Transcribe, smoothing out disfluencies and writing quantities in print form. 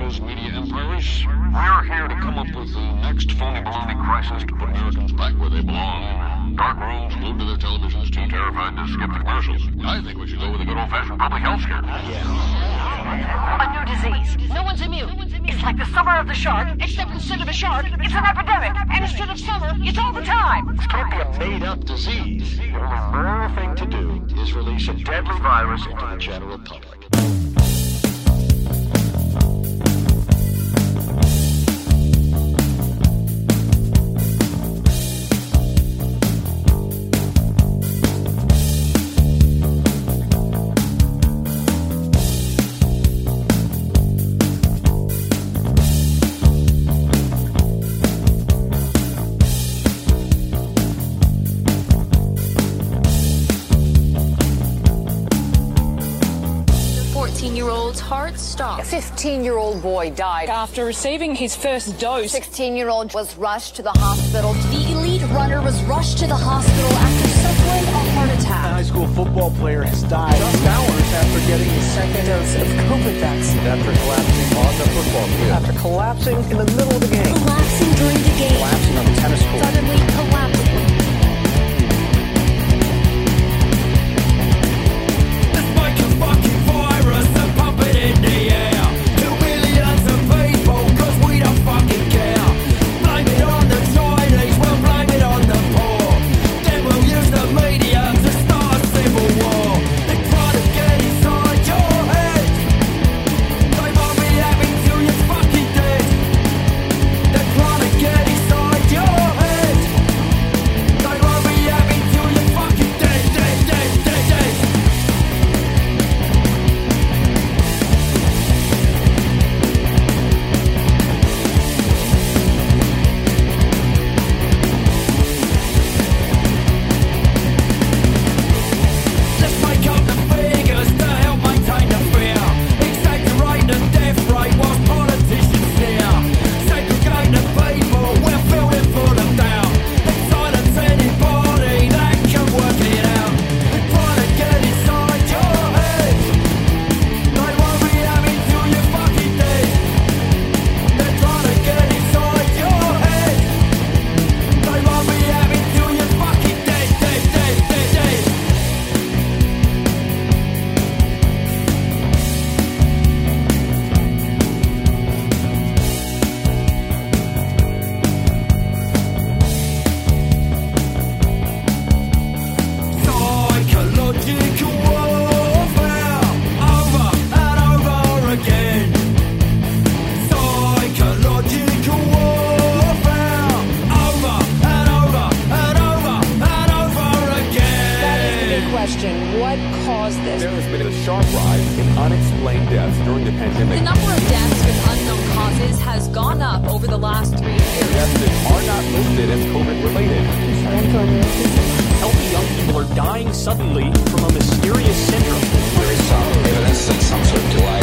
news media empires. We're here to come up with the next phony baloney crisis to put Americans back where they belong. Dark rooms, glued to their televisions, too terrified to skip the commercials. I think we should go with a good old-fashioned public health scare. A new disease. No one's immune. It's like the summer of the shark, except instead of a shark, it's an epidemic. And instead of summer, it's all the time. This can't be a made-up disease. The only moral thing to do is release a deadly virus into the general public. Heart stopped. A 15-year-old boy died After receiving his first dose. 16-year-old was rushed to the hospital. The elite runner was rushed to the hospital after suffering a heart attack. A high school football player has died just hours after getting his second dose of COVID vaccine. After collapsing on the football field. After collapsing in the middle of the game. Collapsing during the game. Collapsing on the tennis court. Suddenly collapsing. What caused this? There has been a sharp rise in unexplained deaths during the pandemic. The number of deaths with unknown causes has gone up over the last 3 years. Deaths that are not listed as COVID-related. Healthy young people are dying suddenly from a mysterious syndrome. There is some evidence that some sort of delay